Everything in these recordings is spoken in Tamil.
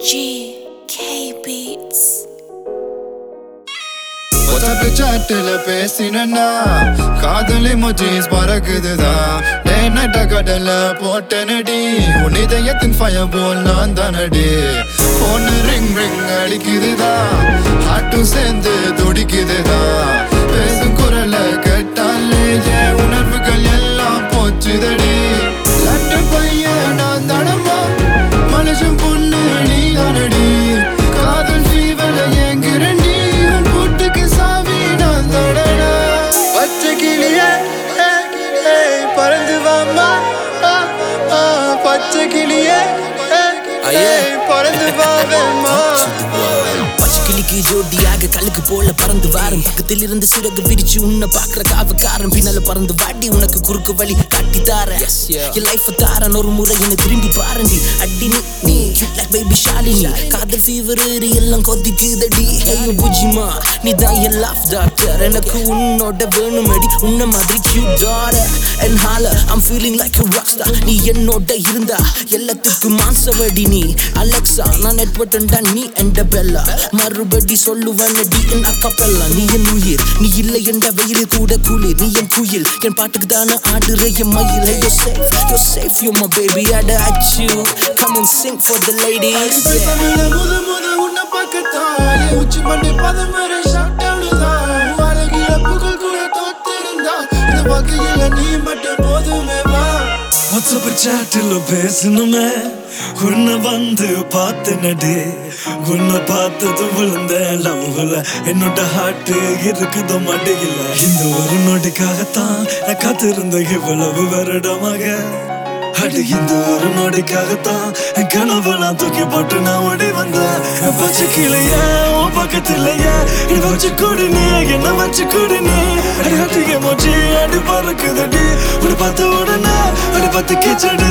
GK Beats. WhatsApp chatல பேசினா காதல் emojis பறக்குதுதான் டேய் நைட் கடல போட்டனடி உன் இதயத்தின் ஃபயர்பால் நான் தானடி போன் ரிங் ரிங் அடிக்குதுதான் ஹார்ட்டும் சேர்ந்து துடிக்குதுதான் பேசும் குரல கேட்டாலே என் உணர்வுகள் எல்லாம் போச்சுதடி லட்டு பையன் நான் தானம்மா மனுஷன் பொண்ணு நீ தானடி காதல் ஃபீவர்ல ஏங்குறேன்டி உன் கூட்டுக்கு சாவி நான் தொடடா பச்சை கிளியே பறந்து வாம்மா பச்சை கிளியே பறந்து வாவேம்மா பச்சைக்கிளிக்கு ஜோடியாக கல்லுக்கு போல பறந்து வாரும் பக்கத்தில் இருந்து சிறகு விரிச்சு உன்னை பாக்குற காவக்காரன் பின்னால பறந்து வாடி உனக்கு குறுக்கு வழி காட்டி தார என் லைஃப் தாரன் ஒரு முறை என்ன திரும்பி பாருண்டி அடி நீ like baby ஷாலினி காதல் ஃபீவர் எல்லாம் கொதிக்குதடி ஐயோ புஜிமா நீ தான் என் லவ் டாக்டர் எனக்கு உன்னோட வேணுமடி உன்ன மாதிரி cute daughter and holla I'm feeling like a rockstar நீ என்னோட இருந்தா எல்லாத்துக்கும் மாசவடி நீ அலெக்சா நான் நெட்வொர்ட்டா நீ என்ற பெல்லா மறுபடி சொல்லுவனடி என் அக்காப்பெல்லாம் நீ என் உயிர் நீ இல்லை என்ற வெயில் கூட குளிர் நீ என் குயில் என் பாட்டுக்கு தானே ஆடுற என் மயில் you're safe you're my baby I got you come on sing for the ladies முத உன்னை பார்க்கத்தான் உச்சி மண்டை பதம் வரை ஷாட் அவுடுதான் அழகிய புகழ் கூட தோத்திருந்தா இந்த வகையில நீ மட்டும் போதுமே வா WhatsApp chatல பேசணுமே உன்னை வந்து பார்த்தனடி உன்னை பார்த்தது விழுந்த லவ்ல என்னோட ஹார்ட் இருக்குதோ மடியில இந்த ஒரு நொடிக்காகத்தான் நான் காத்திருந்த இவ்வளவு வருடமாக அடி இந்த ஒரு நொடிக்காகத்தான் என் கனவெல்லாம் தூக்கி போட்டு நான் ஓடி வந்தேன் வச்சு கிளைய உன் பக்கத்திலேயே என்ன வச்சு கூடினே என்ன வச்சு கூடினே அடி அட்டிய மோச்சி அடி பறக்குதடி உன்னை பார்த்த உடனே அடி பார்த்து கிச்சடி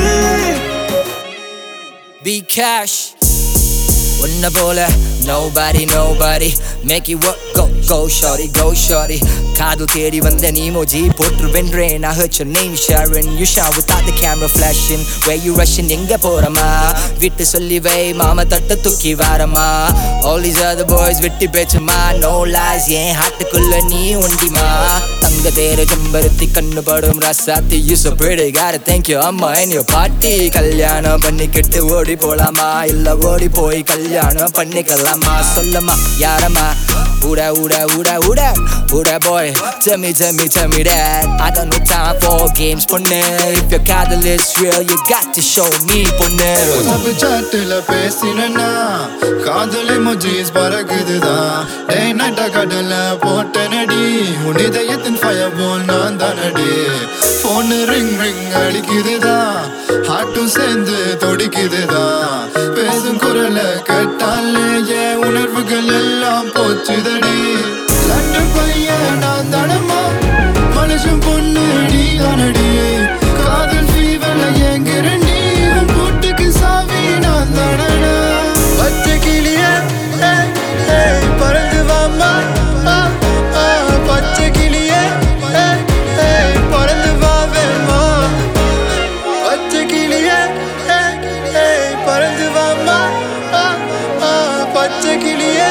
Be cash உன்ன போல nobody make it work go shorty காதல் தேடி வந்த நீ மோஜி போட்டு வென்றேன் I heard your name Sharon you shot without the camera flashing where you rushing எங்க போறமா விட்டு சொல்லி வை மாமா தட்ட தூக்கி வாரமா all these other boys விட்டு பேச்சுமா no lies ஏன் ஹார்ட்டுக்குள்ள நீ ஒண்டிமா தங்க தேர செம்பருத்தி கண்ணு படும் ரசாத்தி you so pretty gotta thank you அம்மா and your party கல்யாணம் பண்ணிக்கிட்டு ஓடி போலாமா இல்ல ஓடி போய் கல்யாணம் பண்ணிக்கலாமா சொல்லமா யாரம்மா Uda boy tell me that I got no time for games ponne if your காதல் is real you got to show me ponne WhatsApp chatல பேசினா காதல் emojis பறக்குதுதான் டேய் நைட் கடல போட்டனடி உன் இதயத்தின் ஃபயர்பால் நான் தானடி போன் ரிங் அடிக்குதுதான் ஹார்ட்டும் சேர்ந்து துடிக்குதுதான் பேசும் குரல கேட்டாலே என் உணர்வுகள் எல்லாம் போச்சுதடி லட்டு பையன் நான் தானம்மா மனுஷன் பொண்ணு நீ தானடி காதல் ஃபீவர்ல ஏங்குறேன்டி உன் கூட்டுக்கு சாவி நான் தானடா பச்சை கிளியே பறந்து வாம்மா பச்சை கிளியே பறந்து வாவேம்மா பச்சை கிளியே பறந்து வாம்மா பச்சை கிளியே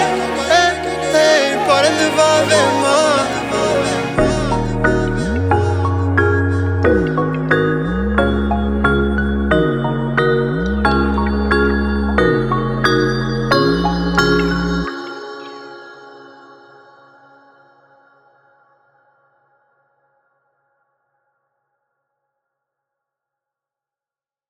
பறந்து வாவேம்மா